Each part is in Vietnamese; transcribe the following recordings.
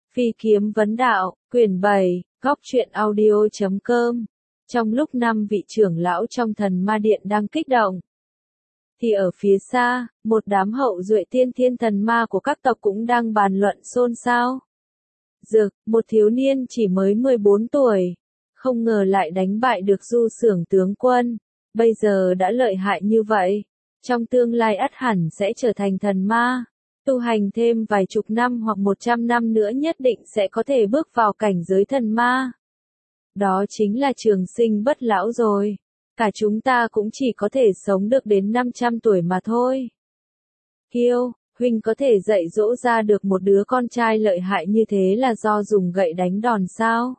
Phi kiếm vấn đạo, quyển 7, góc truyện audio.com. Trong lúc 5 vị trưởng lão trong thần ma điện đang kích động, thì ở phía xa, một đám hậu duệ tiên thiên thần ma của các tộc cũng đang bàn luận xôn xao. Dực, một thiếu niên chỉ mới 14 tuổi, không ngờ lại đánh bại được Du Xưởng tướng quân, bây giờ đã lợi hại như vậy, trong tương lai ắt hẳn sẽ trở thành thần ma. Tu hành thêm vài chục năm hoặc 100 năm nữa nhất định sẽ có thể bước vào cảnh giới thần ma. Đó chính là trường sinh bất lão rồi. Cả chúng ta cũng chỉ có thể sống được đến 500 tuổi mà thôi. Kiêu, huynh có thể dạy dỗ ra được một đứa con trai lợi hại như thế là do dùng gậy đánh đòn sao?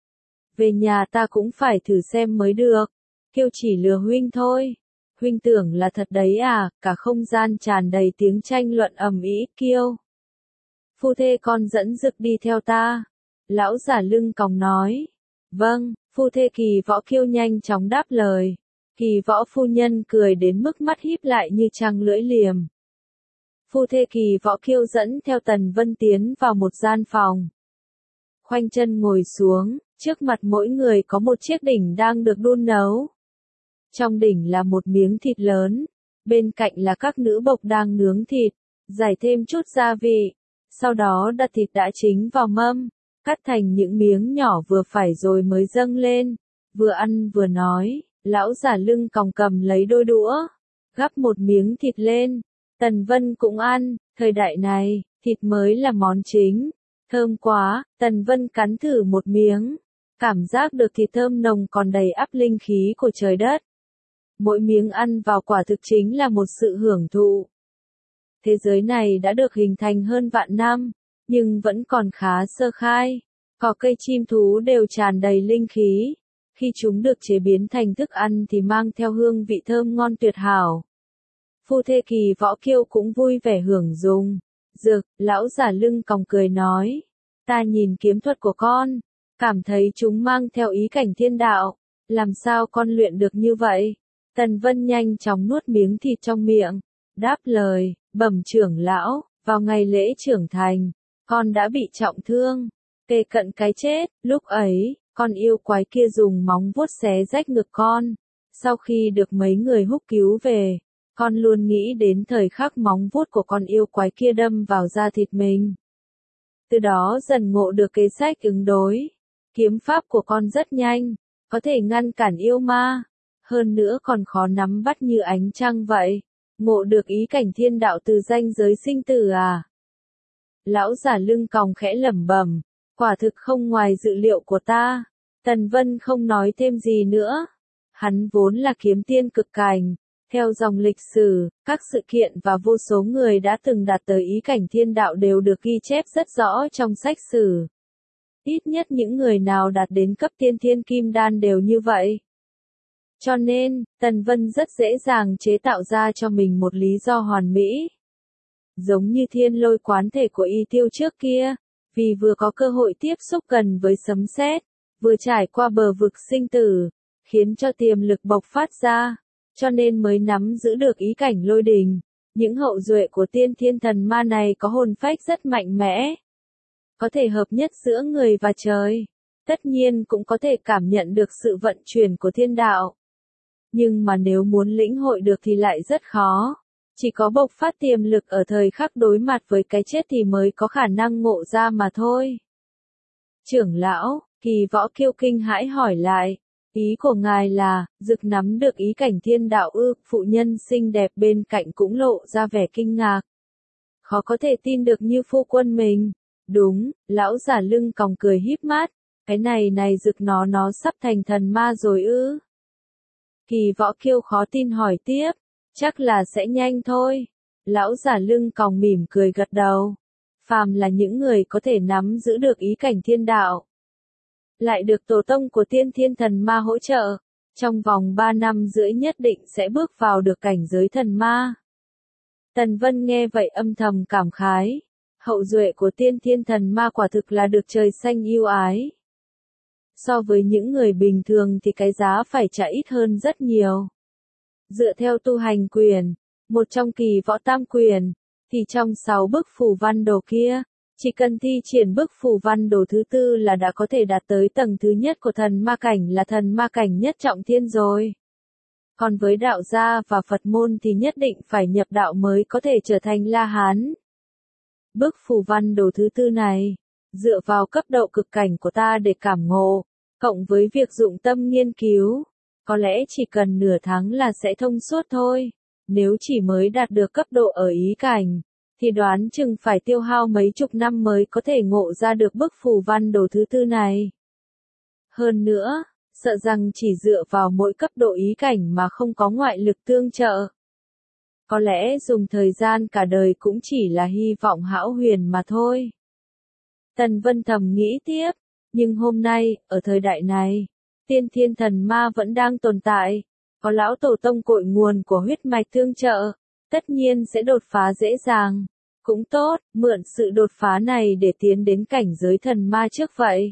Về nhà ta cũng phải thử xem mới được. Kiêu chỉ lừa huynh thôi. Huynh tưởng là thật đấy à? Cả không gian tràn đầy tiếng tranh luận ầm ĩ. Kiêu, phu thê con dẫn Dực đi theo ta. Lão giả lưng còng nói. Vâng, phu thê Kỳ Võ Kiêu nhanh chóng đáp lời. Kỳ Võ phu nhân cười đến mức mắt híp lại như trăng lưỡi liềm. Phu thê Kỳ Võ Kiêu dẫn theo Tần Vân tiến vào một gian phòng. Khoanh chân ngồi xuống, trước mặt mỗi người có một chiếc đỉnh đang được đun nấu. Trong đỉnh là một miếng thịt lớn, bên cạnh là các nữ bộc đang nướng thịt, rải thêm chút gia vị, sau đó đặt thịt đã chín vào mâm, cắt thành những miếng nhỏ vừa phải rồi mới dâng lên, vừa ăn vừa nói, lão giả lưng còng cầm lấy đôi đũa, gắp một miếng thịt lên, Tần Vân cũng ăn, thời đại này, thịt mới là món chính, thơm quá, Tần Vân cắn thử một miếng, cảm giác được thịt thơm nồng còn đầy ắp linh khí của trời đất. Mỗi miếng ăn vào quả thực chính là một sự hưởng thụ. Thế giới này đã được hình thành hơn vạn năm, nhưng vẫn còn khá sơ khai. Cỏ cây chim thú đều tràn đầy linh khí. Khi chúng được chế biến thành thức ăn thì mang theo hương vị thơm ngon tuyệt hảo. Phu thê Kỳ Võ Kiêu cũng vui vẻ hưởng dùng. Dực, lão giả lưng còng cười nói. Ta nhìn kiếm thuật của con, cảm thấy chúng mang theo ý cảnh thiên đạo. Làm sao con luyện được như vậy? Tần Vân nhanh chóng nuốt miếng thịt trong miệng, đáp lời, bẩm trưởng lão, vào ngày lễ trưởng thành, con đã bị trọng thương, kề cận cái chết, lúc ấy, con yêu quái kia dùng móng vuốt xé rách ngực con. Sau khi được mấy người húc cứu về, con luôn nghĩ đến thời khắc móng vuốt của con yêu quái kia đâm vào da thịt mình. Từ đó dần ngộ được kế sách ứng đối. Kiếm pháp của con rất nhanh, có thể ngăn cản yêu ma. Hơn nữa còn khó nắm bắt như ánh trăng vậy. Ngộ được ý cảnh thiên đạo từ ranh giới sinh tử à? Lão giả lưng còng khẽ lẩm bẩm, quả thực không ngoài dự liệu của ta. Tần Vân không nói thêm gì nữa. Hắn vốn là kiếm tiên cực cảnh. Theo dòng lịch sử, các sự kiện và vô số người đã từng đạt tới ý cảnh thiên đạo đều được ghi chép rất rõ trong sách sử. Ít nhất những người nào đạt đến cấp tiên thiên kim đan đều như vậy. Cho nên, Tần Vân rất dễ dàng chế tạo ra cho mình một lý do hoàn mỹ. Giống như thiên lôi quán thể của Y Tiêu trước kia, vì vừa có cơ hội tiếp xúc gần với sấm sét, vừa trải qua bờ vực sinh tử, khiến cho tiềm lực bộc phát ra, cho nên mới nắm giữ được ý cảnh lôi đình. Những hậu duệ của tiên thiên thần ma này có hồn phách rất mạnh mẽ, có thể hợp nhất giữa người và trời, tất nhiên cũng có thể cảm nhận được sự vận chuyển của thiên đạo. Nhưng mà nếu muốn lĩnh hội được thì lại rất khó. Chỉ có bộc phát tiềm lực ở thời khắc đối mặt với cái chết thì mới có khả năng ngộ ra mà thôi. Trưởng lão, Kỳ Võ Kiêu kinh hãi hỏi lại. Ý của ngài là, Dực nắm được ý cảnh thiên đạo ư? Phụ nhân xinh đẹp bên cạnh cũng lộ ra vẻ kinh ngạc. Khó có thể tin được như phu quân mình. Đúng, lão giả lưng còng cười híp mắt. Cái này Dực nó sắp thành thần ma rồi ư? Kỳ Võ Kiêu khó tin hỏi tiếp, chắc là sẽ nhanh thôi. Lão giả lưng còng mỉm cười gật đầu. Phàm là những người có thể nắm giữ được ý cảnh thiên đạo, lại được tổ tông của tiên thiên thần ma hỗ trợ, trong vòng 3 năm rưỡi nhất định sẽ bước vào được cảnh giới thần ma. Tần Vân nghe vậy âm thầm cảm khái. Hậu duệ của tiên thiên thần ma quả thực là được trời xanh yêu ái. So với những người bình thường thì cái giá phải trả ít hơn rất nhiều. Dựa theo tu hành quyền, một trong Kỳ Võ Tam Quyền, thì trong 6 bức phù văn đồ kia, Chỉ cần thi triển bức phù văn đồ thứ tư là đã có thể đạt tới tầng thứ nhất của thần ma cảnh, là thần ma cảnh nhất trọng thiên rồi. Còn với đạo gia và Phật môn thì nhất định phải nhập đạo mới có thể trở thành La Hán. Bức phù văn đồ thứ tư này, dựa vào cấp độ cực cảnh của ta để cảm ngộ, cộng với việc dụng tâm nghiên cứu, có lẽ chỉ cần nửa tháng là sẽ thông suốt thôi. Nếu chỉ mới đạt được cấp độ ở ý cảnh, thì đoán chừng phải tiêu hao mấy chục năm mới có thể ngộ ra được bức phù văn đồ thứ tư này. Hơn nữa, sợ rằng chỉ dựa vào mỗi cấp độ ý cảnh mà không có ngoại lực tương trợ, có lẽ dùng thời gian cả đời cũng chỉ là hy vọng hão huyền mà thôi. Tần Vân thầm nghĩ tiếp, nhưng hôm nay, ở thời đại này, tiên thiên thần ma vẫn đang tồn tại, có lão tổ tông cội nguồn của huyết mạch tương trợ, tất nhiên sẽ đột phá dễ dàng. Cũng tốt, mượn sự đột phá này để tiến đến cảnh giới thần ma trước vậy.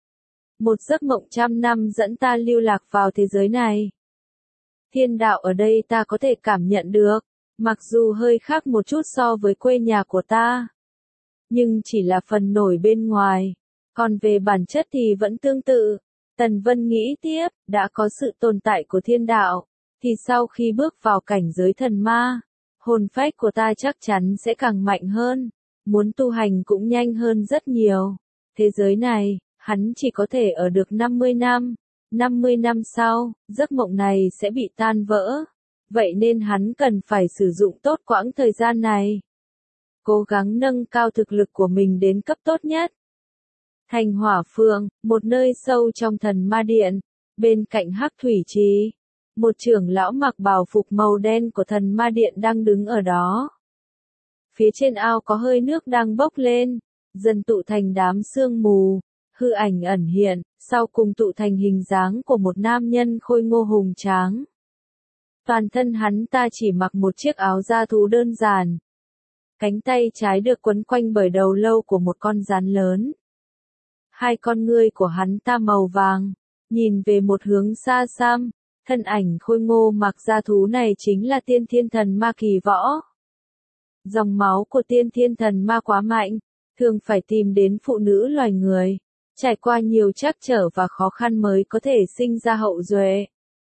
Một giấc mộng 100 năm dẫn ta lưu lạc vào thế giới này. Thiên đạo ở đây ta có thể cảm nhận được, mặc dù hơi khác một chút so với quê nhà của ta, nhưng chỉ là phần nổi bên ngoài, còn về bản chất thì vẫn tương tự. Tần Vân nghĩ tiếp, đã có sự tồn tại của thiên đạo, thì sau khi bước vào cảnh giới thần ma, hồn phách của ta chắc chắn sẽ càng mạnh hơn, muốn tu hành cũng nhanh hơn rất nhiều. Thế giới này, hắn chỉ có thể ở được 50 năm, 50 năm sau, giấc mộng này sẽ bị tan vỡ, vậy nên hắn cần phải sử dụng tốt quãng thời gian này, cố gắng nâng cao thực lực của mình đến cấp tốt nhất. Thành Hỏa Phượng, một nơi sâu trong thần ma điện, bên cạnh Hắc Thủy Trì, một trưởng lão mặc bào phục màu đen của thần ma điện đang đứng ở đó. Phía trên ao có hơi nước đang bốc lên, dần tụ thành đám sương mù, hư ảnh ẩn hiện, sau cùng tụ thành hình dáng của một nam nhân khôi ngô hùng tráng. Toàn thân hắn ta chỉ mặc một chiếc áo da thú đơn giản. Cánh tay trái được quấn quanh bởi đầu lâu của một con rắn lớn. Hai con ngươi của hắn ta màu vàng, nhìn về một hướng xa xăm, thân ảnh khôi ngô mặc da thú này chính là tiên thiên thần ma Kỳ Võ. Dòng máu của tiên thiên thần ma quá mạnh, thường phải tìm đến phụ nữ loài người, trải qua nhiều trắc trở và khó khăn mới có thể sinh ra hậu duệ.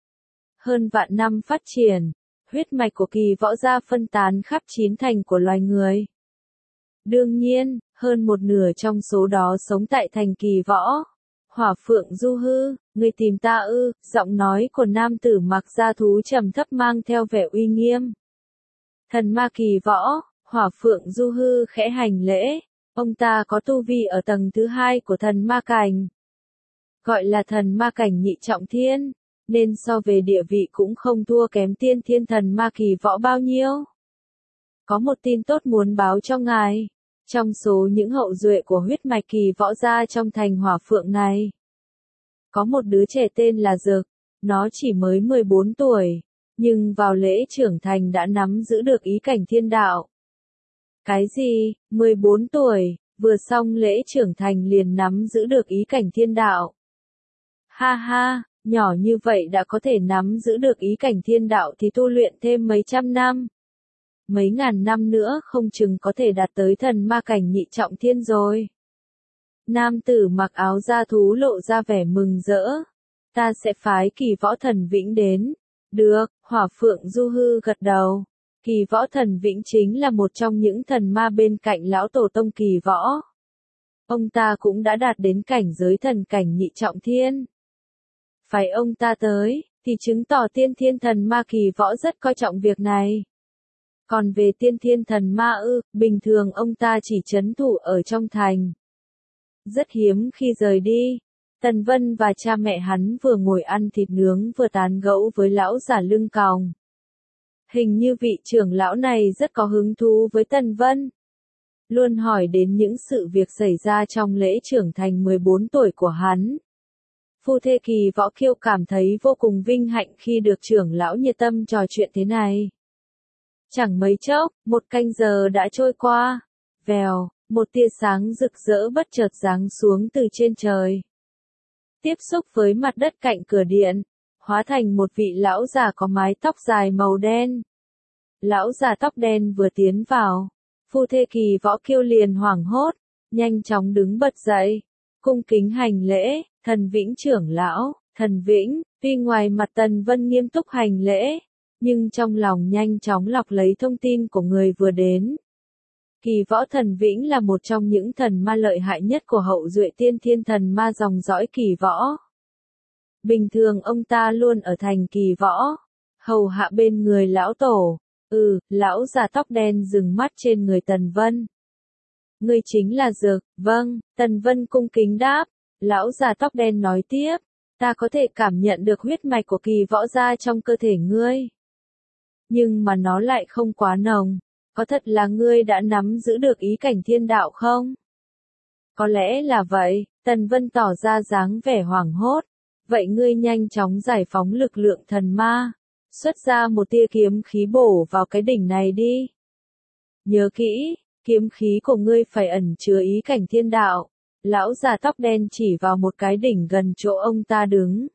Hơn vạn năm phát triển, huyết mạch của Kỳ Võ gia phân tán khắp 9 thành của loài người. Đương nhiên, hơn một nửa trong số đó sống tại thành Kỳ Võ. Hỏa Phượng Du Hư, người tìm ta ư? Giọng nói của nam tử mặc da thú trầm thấp mang theo vẻ uy nghiêm. Thần ma Kỳ Võ, Hỏa Phượng Du Hư khẽ hành lễ, ông ta có tu vi ở tầng thứ 2 của thần ma cảnh. Gọi là thần ma cảnh nhị trọng thiên, nên so về địa vị cũng không thua kém tiên thiên thần ma Kỳ Võ bao nhiêu. Có một tin tốt muốn báo cho ngài. Trong số những hậu duệ của huyết mạch Kỳ Võ gia trong thành Hỏa Phượng này, có một đứa trẻ tên là Dực, nó chỉ mới 14 tuổi, nhưng vào lễ trưởng thành đã nắm giữ được ý cảnh thiên đạo. Cái gì, 14 tuổi, vừa xong lễ trưởng thành liền nắm giữ được ý cảnh thiên đạo? Ha ha, nhỏ như vậy đã có thể nắm giữ được ý cảnh thiên đạo thì tu luyện thêm mấy trăm năm. Mấy ngàn năm nữa không chừng có thể đạt tới thần ma cảnh nhị trọng thiên rồi. Nam tử mặc áo da thú lộ ra vẻ mừng rỡ. Ta sẽ phái Kỳ Võ Thần Vĩnh đến. Được, Hỏa Phượng Du Hư gật đầu. Kỳ Võ Thần Vĩnh chính là một trong những thần ma bên cạnh lão tổ tông Kỳ Võ. Ông ta cũng đã đạt đến cảnh giới thần cảnh nhị trọng thiên. Phải ông ta tới, thì chứng tỏ tiên thiên thần ma Kỳ Võ rất coi trọng việc này. Còn về tiên thiên thần ma ư, bình thường ông ta chỉ trấn thủ ở trong thành. Rất hiếm khi rời đi. Tần Vân và cha mẹ hắn vừa ngồi ăn thịt nướng vừa tán gẫu với lão giả lưng còng. Hình như vị trưởng lão này rất có hứng thú với Tần Vân. Luôn hỏi đến những sự việc xảy ra trong lễ trưởng thành 14 tuổi của hắn. Phu thê Kỳ Võ Kiêu cảm thấy vô cùng vinh hạnh khi được trưởng lão nhiệt tâm trò chuyện thế này. Chẳng mấy chốc, một canh giờ đã trôi qua. Vèo, một tia sáng rực rỡ bất chợt giáng xuống từ trên trời. Tiếp xúc với mặt đất cạnh cửa điện, hóa thành một vị lão già có mái tóc dài màu đen. Lão già tóc đen vừa tiến vào, phu thê Kỳ Võ Kiêu liền hoảng hốt, nhanh chóng đứng bật dậy, cung kính hành lễ, Thần Vĩnh trưởng lão, Thần Vĩnh, tuy ngoài mặt Tần Vân nghiêm túc hành lễ, nhưng trong lòng nhanh chóng lọc lấy thông tin của người vừa đến. Kỳ Võ Thần Vĩnh là một trong những thần ma lợi hại nhất của hậu duệ tiên thiên thần ma dòng dõi Kỳ Võ. Bình thường ông ta luôn ở thành Kỳ Võ, hầu hạ bên người lão tổ. Lão già tóc đen dừng mắt trên người Tần Vân. Ngươi chính là Dược, vâng, Tần Vân cung kính đáp. Lão già tóc đen nói tiếp, ta có thể cảm nhận được huyết mạch của Kỳ Võ gia trong cơ thể ngươi. Nhưng mà nó lại không quá nồng. Có thật là ngươi đã nắm giữ được ý cảnh thiên đạo không? Có lẽ là vậy, Tần Vân tỏ ra dáng vẻ hoảng hốt. Vậy ngươi nhanh chóng giải phóng lực lượng thần ma, xuất ra một tia kiếm khí bổ vào cái đỉnh này đi. Nhớ kỹ, kiếm khí của ngươi phải ẩn chứa ý cảnh thiên đạo. Lão già tóc đen chỉ vào một cái đỉnh gần chỗ ông ta đứng.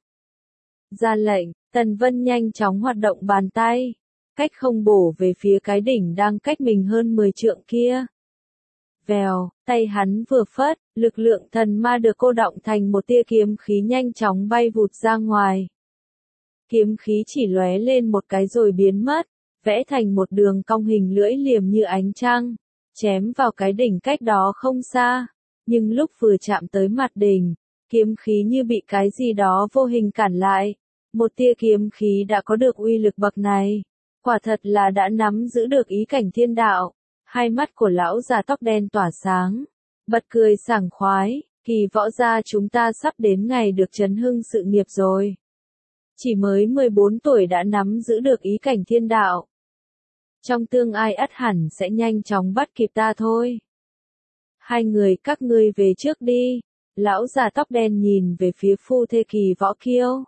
Ra lệnh, Tần Vân nhanh chóng hoạt động bàn tay, cách không bổ về phía cái đỉnh đang cách mình hơn 10 trượng kia. Vèo, tay hắn vừa phất, lực lượng thần ma được cô đọng thành một tia kiếm khí nhanh chóng bay vụt ra ngoài. Kiếm khí chỉ lóe lên một cái rồi biến mất, vẽ thành một đường cong hình lưỡi liềm như ánh trăng, chém vào cái đỉnh cách đó không xa. Nhưng lúc vừa chạm tới mặt đỉnh, kiếm khí như bị cái gì đó vô hình cản lại. Một tia kiếm khí đã có được uy lực bậc này, quả thật là đã nắm giữ được ý cảnh thiên đạo. Hai mắt của lão già tóc đen tỏa sáng, bật cười sảng khoái, Kỳ Võ gia chúng ta sắp đến ngày được chấn hưng sự nghiệp rồi. Chỉ mới 14 tuổi đã nắm giữ được ý cảnh thiên đạo. Trong tương lai ắt hẳn sẽ nhanh chóng bắt kịp ta thôi. Hai người các ngươi về trước đi. Lão già tóc đen nhìn về phía phu thê Kỳ Võ Kiêu.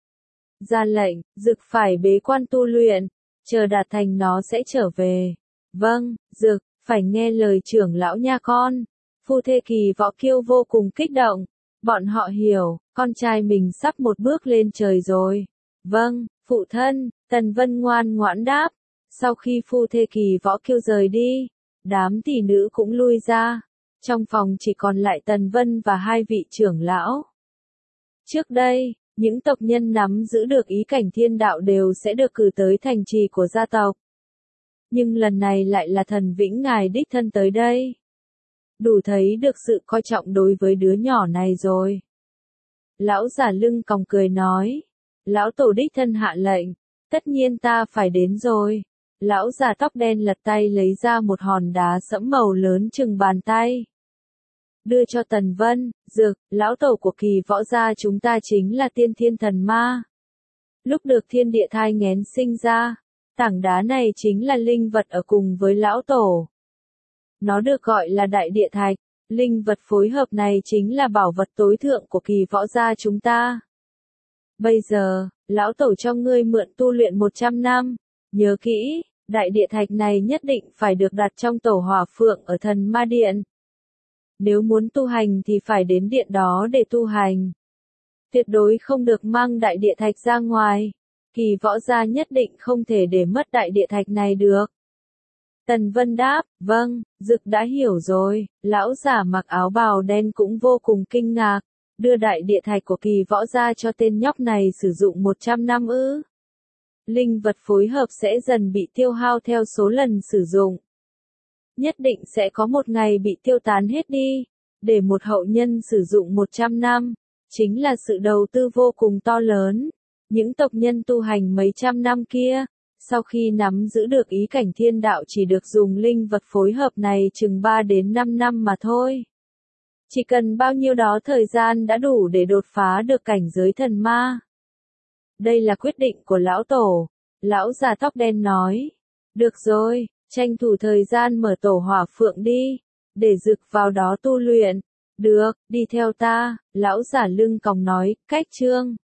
Ra lệnh, Dực phải bế quan tu luyện, chờ đạt thành nó sẽ trở về. Vâng, Dực, phải nghe lời trưởng lão nha con. Phu thê Kỳ Võ Kiêu vô cùng kích động. Bọn họ hiểu, con trai mình sắp một bước lên trời rồi. Vâng, phụ thân, Tần Vân ngoan ngoãn đáp. Sau khi phu thê Kỳ Võ Kiêu rời đi, đám tỷ nữ cũng lui ra. Trong phòng chỉ còn lại Tần Vân và hai vị trưởng lão. Trước đây, những tộc nhân nắm giữ được ý cảnh thiên đạo đều sẽ được cử tới thành trì của gia tộc. Nhưng lần này lại là Thần Vĩnh ngài đích thân tới đây. Đủ thấy được sự coi trọng đối với đứa nhỏ này rồi. Lão già lưng còng cười nói. Lão tổ đích thân hạ lệnh, tất nhiên ta phải đến rồi. Lão già tóc đen lật tay lấy ra một hòn đá sẫm màu lớn chừng bàn tay. Đưa cho Tần Vân, Dực, lão tổ của Kỳ Võ gia chúng ta chính là tiên thiên thần ma. Lúc được thiên địa thai nghén sinh ra, tảng đá này chính là linh vật ở cùng với lão tổ. Nó được gọi là đại địa thạch, linh vật phối hợp này chính là bảo vật tối thượng của Kỳ Võ gia chúng ta. Bây giờ, lão tổ cho ngươi mượn tu luyện 100 năm, nhớ kỹ, đại địa thạch này nhất định phải được đặt trong tổ hỏa phượng ở thần ma điện. Nếu muốn tu hành thì phải đến điện đó để tu hành. Tuyệt đối không được mang đại địa thạch ra ngoài. Kỳ Võ gia nhất định không thể để mất đại địa thạch này được. Tần Vân đáp, vâng, Dực đã hiểu rồi. Lão giả mặc áo bào đen cũng vô cùng kinh ngạc. Đưa đại địa thạch của Kỳ Võ gia cho tên nhóc này sử dụng 100 năm ư. Linh vật phối hợp sẽ dần bị tiêu hao theo số lần sử dụng. Nhất định sẽ có một ngày bị tiêu tán hết đi. Để một hậu nhân sử dụng 100 năm, chính là sự đầu tư vô cùng to lớn. Những tộc nhân tu hành mấy trăm năm kia, sau khi nắm giữ được ý cảnh thiên đạo chỉ được dùng linh vật phối hợp này chừng 3 đến 5 năm mà thôi. Chỉ cần bao nhiêu đó thời gian đã đủ để đột phá được cảnh giới thần ma. Đây là quyết định của lão tổ. Lão già tóc đen nói. Được rồi, tranh thủ thời gian mở tổ hỏa phượng đi, để Dực vào đó tu luyện. Được, đi theo ta, lão giả lưng còng nói, cách chương.